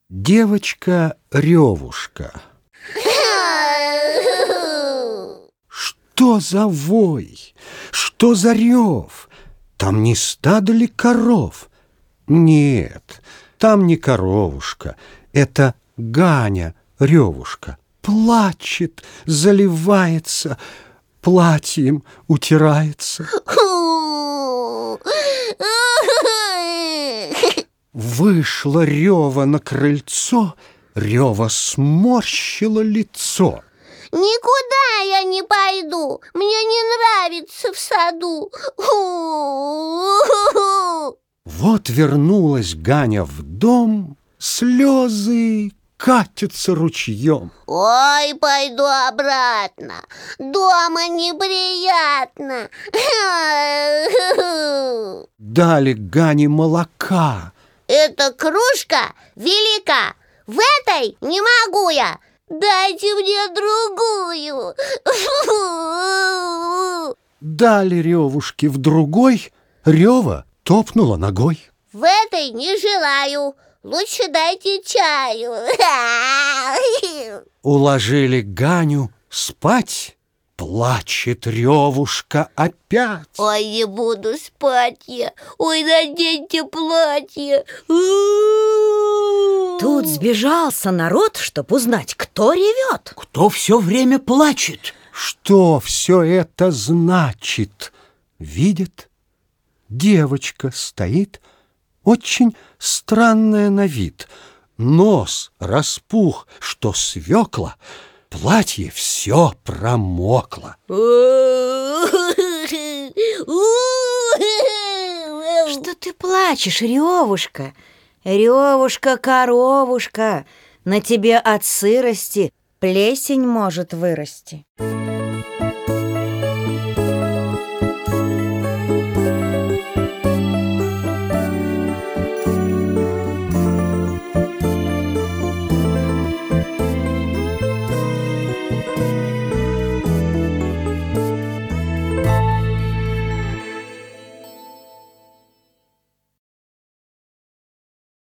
Девочка-ревушка. Что за вой? Что за рев? Там не стадо ли коров? Нет, там не коровушка. Это Ганя-ревушка. Плачет, заливается, платьем утирается. Вышла Рева на крыльцо, Рева сморщила лицо. Никуда я не пойду, мне не нравится в саду. Вот вернулась Ганя в дом, слезы катятся ручьем. Ой, пойду обратно, дома неприятно. Дали Гане молока. Эта кружка велика, в этой не могу я. Дайте мне другую. Дали Ревушке в другой, Рева топнула ногой. В этой не желаю, лучше дайте чаю. Уложили Ганю спать, плачет Ревушка опять. Ой, не буду спать я. Ой, наденьте платье. Тут сбежался народ, чтоб узнать, кто ревет. Кто все время плачет? Что все это значит? Видит, девочка стоит, очень странная на вид. Нос распух, что свекла, платье все промокло. Что ты плачешь, Ревушка? Ревушка-коровушка, на тебе от сырости плесень может вырасти.